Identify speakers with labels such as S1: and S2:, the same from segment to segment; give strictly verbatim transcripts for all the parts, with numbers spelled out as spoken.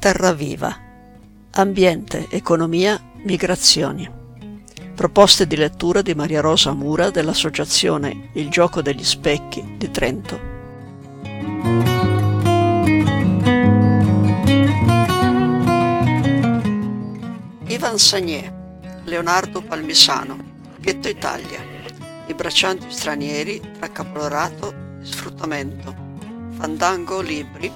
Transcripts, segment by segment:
S1: terra viva. Ambiente, economia, migrazioni. Proposte di lettura di Maria Rosa Mura dell'Associazione Il Gioco degli Specchi di Trento. Ivan Sagnier, Leonardo Palmisano, Ghetto Italia, i braccianti stranieri tra capolarato e sfruttamento, Fandango Libri,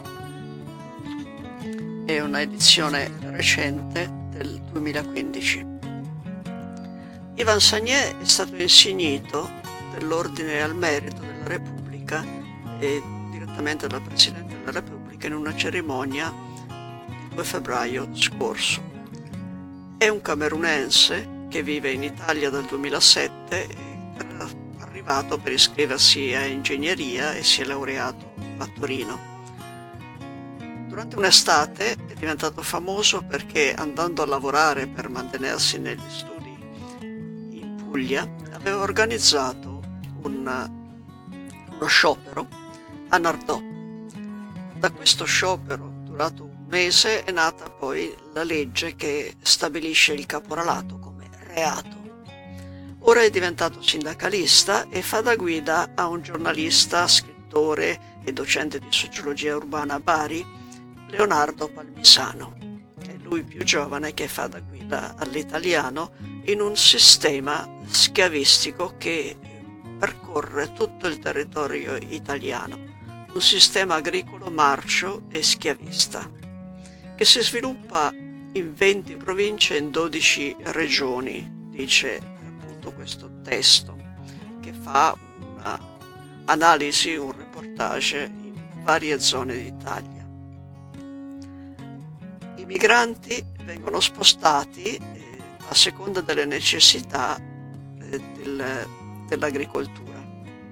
S1: è una edizione recente del duemilaquindici. Ivan Sagnier è stato insignito dell'Ordine al Merito della Repubblica e direttamente dal Presidente della Repubblica in una cerimonia il due febbraio scorso. È un camerunense che vive in Italia dal duemilasette, era arrivato per iscriversi a ingegneria e si è laureato a Torino. Durante un'estate è diventato famoso perché, andando a lavorare per mantenersi negli studi in Puglia, aveva organizzato un, uno sciopero a Nardò. Da questo sciopero, durato un mese, è nata poi la legge che stabilisce il caporalato come reato. Ora è diventato sindacalista e fa da guida a un giornalista, scrittore e docente di sociologia urbana a Bari, Leonardo Palmisano. È lui più giovane che fa da guida all'italiano in un sistema schiavistico che percorre tutto il territorio italiano, un sistema agricolo marcio e schiavista, che si sviluppa in venti province e in dodici regioni, dice appunto questo testo, che fa un'analisi, un reportage in varie zone d'Italia. I migranti vengono spostati eh, a seconda delle necessità eh, del, dell'agricoltura.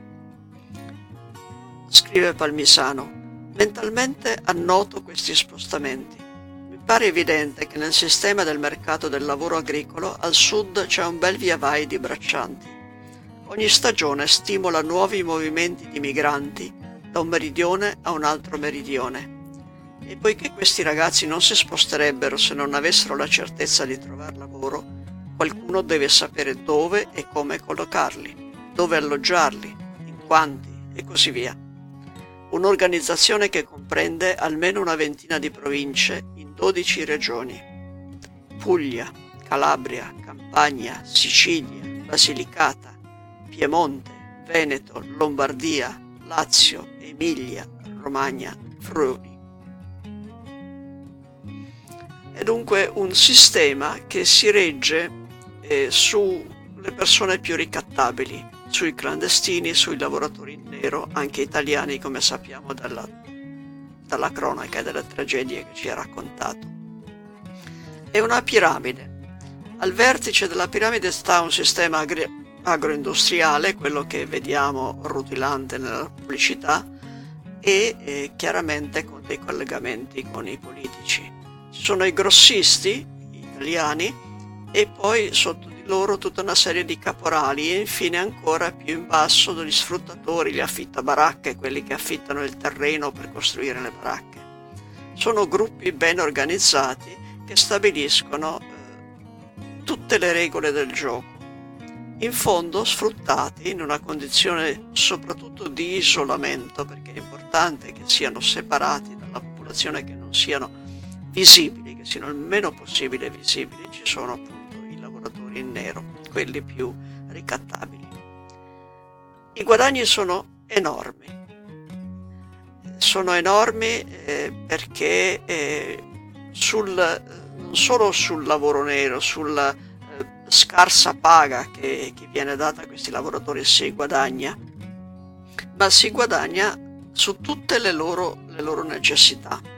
S1: Scrive Palmisano: mentalmente annoto questi spostamenti. Mi pare evidente che nel sistema del mercato del lavoro agricolo al sud c'è un bel via vai di braccianti. Ogni stagione stimola nuovi movimenti di migranti da un meridione a un altro meridione. E poiché questi ragazzi non si sposterebbero se non avessero la certezza di trovare lavoro, qualcuno deve sapere dove e come collocarli, dove alloggiarli, in quanti e così via. Un'organizzazione che comprende almeno una ventina di province in dodici regioni: Puglia, Calabria, Campania, Sicilia, Basilicata, Piemonte, Veneto, Lombardia, Lazio, Emilia, Romagna, Friuli. È dunque un sistema che si regge eh, sulle persone più ricattabili, sui clandestini, sui lavoratori in nero, anche italiani, come sappiamo dalla, dalla cronaca e dalle tragedie che ci ha raccontato. È una piramide. Al vertice della piramide sta un sistema agri- agroindustriale, quello che vediamo rutilante nella pubblicità, e eh, chiaramente con dei collegamenti con i politici. Ci sono i grossisti italiani e poi sotto di loro tutta una serie di caporali e infine ancora più in basso degli sfruttatori, gli affittabaracche, quelli che affittano il terreno per costruire le baracche. Sono gruppi ben organizzati che stabiliscono eh, tutte le regole del gioco, in fondo sfruttati in una condizione soprattutto di isolamento, perché è importante che siano separati dalla popolazione, che non siano visibili, che siano il meno possibile visibili. Ci sono appunto i lavoratori in nero, quelli più ricattabili. I guadagni sono enormi, sono enormi eh, perché eh, sul, non solo sul lavoro nero, sulla eh, scarsa paga che, che viene data a questi lavoratori si guadagna, ma si guadagna su tutte le loro, le loro necessità.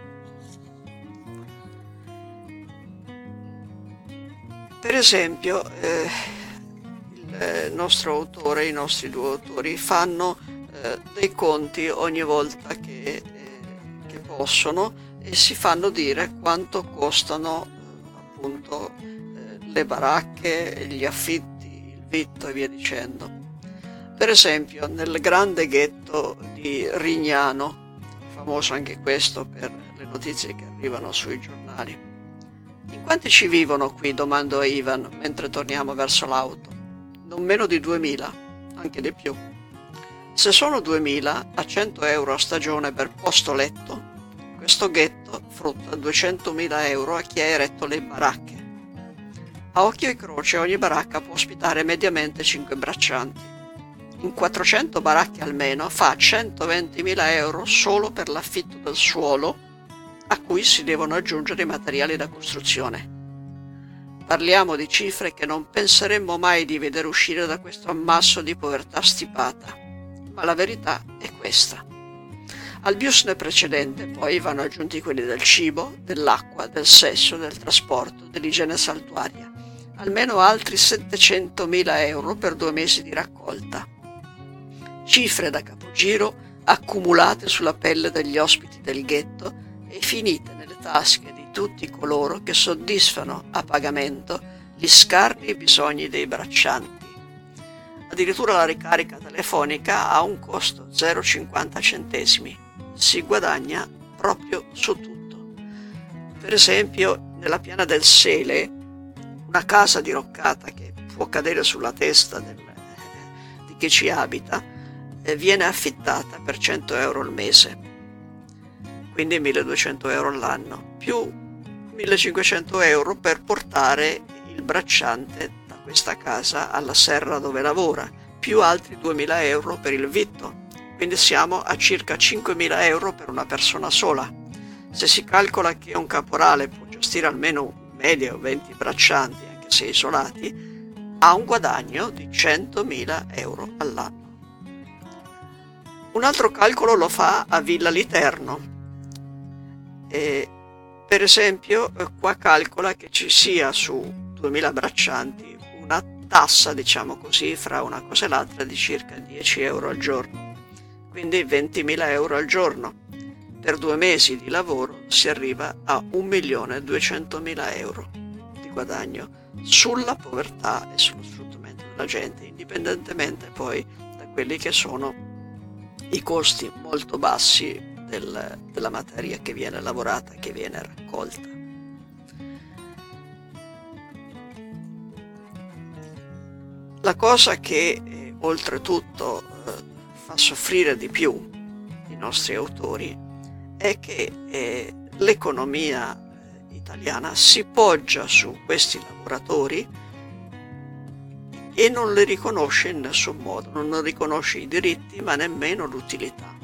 S1: Per esempio, eh, il nostro autore, i nostri due autori fanno eh, dei conti ogni volta che, eh, che possono e si fanno dire quanto costano eh, appunto eh, le baracche, gli affitti, il vitto e via dicendo. Per esempio, nel grande ghetto di Rignano, famoso anche questo per le notizie che arrivano sui giornali internazionali. In quanti ci vivono qui? Domando a Ivan mentre torniamo verso l'auto. Non meno di duemila, anche di più. Se sono duemila a cento euro a stagione per posto letto, questo ghetto frutta duecentomila euro a chi ha eretto le baracche. A occhio e croce ogni baracca può ospitare mediamente cinque braccianti. In quattrocento baracche almeno fa centoventimila euro solo per l'affitto del suolo, a cui si devono aggiungere i materiali da costruzione. Parliamo di cifre che non penseremmo mai di vedere uscire da questo ammasso di povertà stipata, ma la verità è questa. Al biusne precedente poi vanno aggiunti quelli del cibo, dell'acqua, del sesso, del trasporto, dell'igiene saltuaria, almeno altri settecentomila euro per due mesi di raccolta. Cifre da capogiro accumulate sulla pelle degli ospiti del ghetto e finite nelle tasche di tutti coloro che soddisfano a pagamento gli scarni bisogni dei braccianti. Addirittura la ricarica telefonica ha un costo zero virgola cinquanta centesimi. Si guadagna proprio su tutto. Per esempio, nella piana del Sele, una casa diroccata che può cadere sulla testa del, di chi ci abita, eh, viene affittata per cento euro al mese, quindi milleduecento euro all'anno, più millecinquecento euro per portare il bracciante da questa casa alla serra dove lavora, più altri duemila euro per il vitto. Quindi siamo a circa cinquemila euro per una persona sola. Se si calcola che un caporale può gestire almeno media o venti braccianti, anche se isolati, ha un guadagno di centomila euro all'anno. Un altro calcolo lo fa a Villa Literno. E, per esempio, qua calcola che ci sia su duemila braccianti una tassa, diciamo così, fra una cosa e l'altra di circa dieci euro al giorno. Quindi ventimila euro al giorno. Per due mesi di lavoro si arriva a un milione duecentomila euro di guadagno sulla povertà e sullo sfruttamento della gente, indipendentemente poi da quelli che sono i costi molto bassi del, della materia che viene lavorata, che viene raccolta. La cosa che eh, oltretutto eh, fa soffrire di più i nostri autori è che eh, l'economia eh, italiana si poggia su questi lavoratori e non li riconosce in nessun modo, non riconosce i diritti ma nemmeno l'utilità.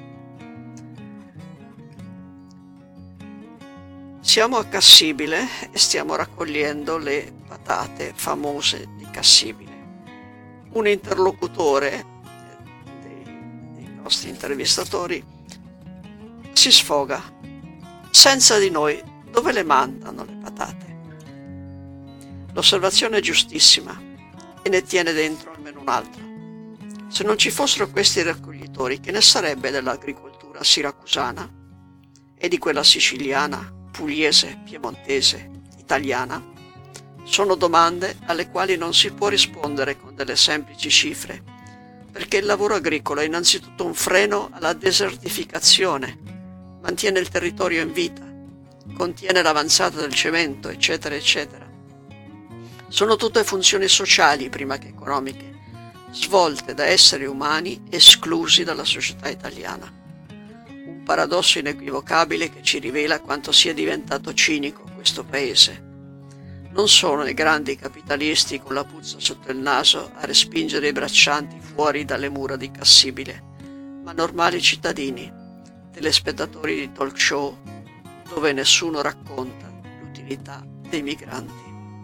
S1: Siamo a Cassibile e stiamo raccogliendo le patate famose di Cassibile. Un interlocutore dei, dei nostri intervistatori si sfoga: senza di noi dove le mandano le patate? L'osservazione è giustissima e ne tiene dentro almeno un'altra. Se non ci fossero questi raccoglitori, che ne sarebbe dell'agricoltura siracusana e di quella siciliana, pugliese, piemontese, italiana? Sono domande alle quali non si può rispondere con delle semplici cifre, perché il lavoro agricolo è innanzitutto un freno alla desertificazione, mantiene il territorio in vita, contiene l'avanzata del cemento, eccetera, eccetera. Sono tutte funzioni sociali prima che economiche, svolte da esseri umani esclusi dalla società italiana. Un paradosso inequivocabile che ci rivela quanto sia diventato cinico questo paese. Non sono i grandi capitalisti con la puzza sotto il naso a respingere i braccianti fuori dalle mura di Cassibile, ma normali cittadini, telespettatori di talk show dove nessuno racconta l'utilità dei migranti.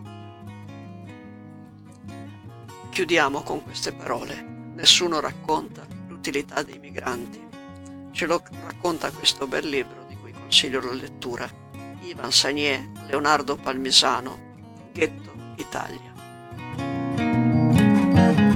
S1: Chiudiamo con queste parole: nessuno racconta l'utilità dei migranti. Ce lo racconta questo bel libro di cui consiglio la lettura, Ivan Sagnier, Leonardo Palmisano, Ghetto Italia.